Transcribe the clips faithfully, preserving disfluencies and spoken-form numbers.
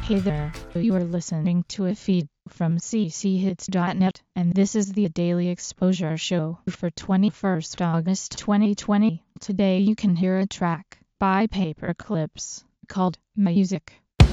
Hey there, you are listening to a feed from c c hits dot net, and this is the Daily Exposure Show for twenty-first August twenty twenty. Today you can hear a track by Paperclips called Music.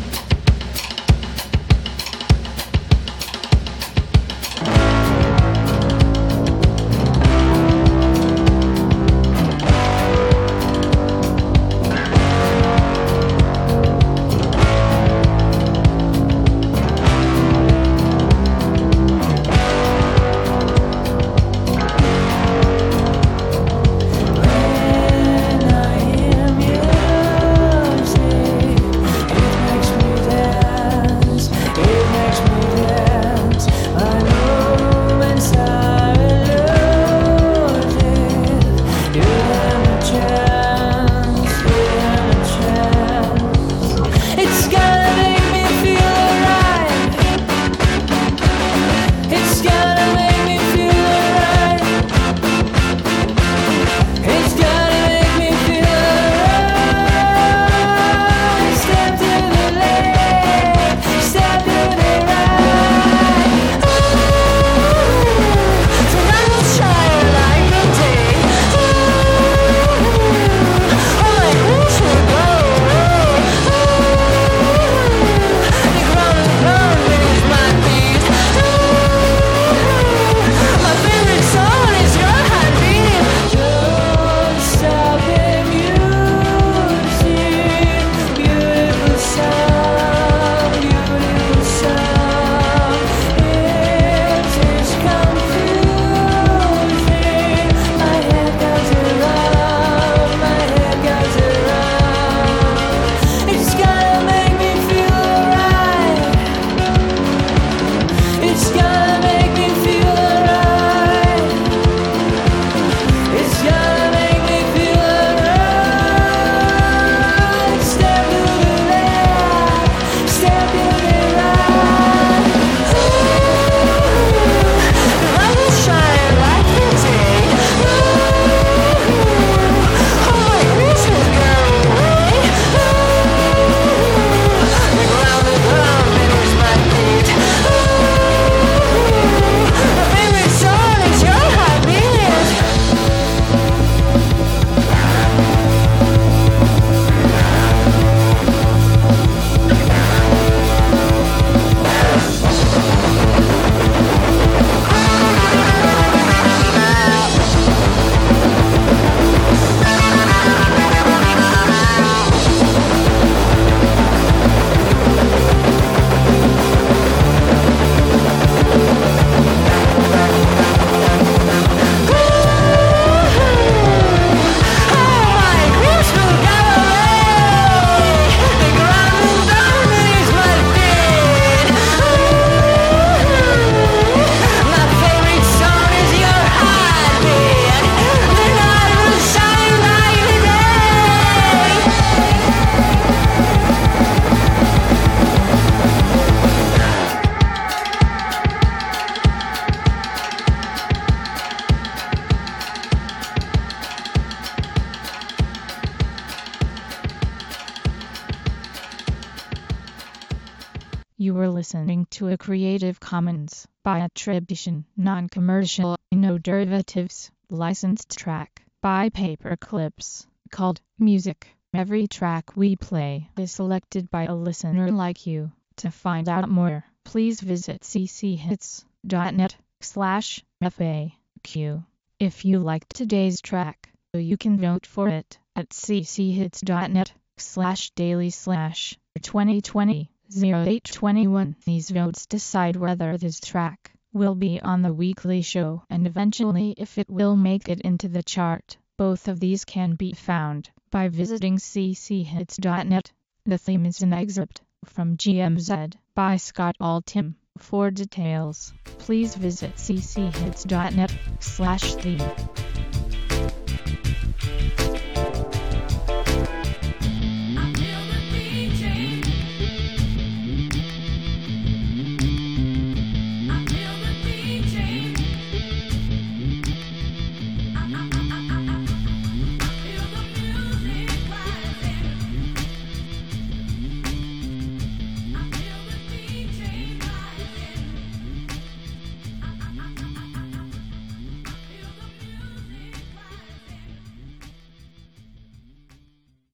You were listening to a Creative Commons by attribution, non-commercial, no derivatives, licensed track by Paperclips called Music. Every track we play is selected by a listener like you. To find out more, please visit c c hits dot net slash F A Q. If you liked today's track, you can vote for it at c c hits dot net slash daily slash twenty twenty. oh eight twenty-one. These votes decide whether this track will be on the weekly show and eventually if it will make it into the chart. Both of these can be found by visiting c c hits dot net. The theme is an excerpt from G M Z by Scott Altham. For details, please visit c c hits dot net slash theme.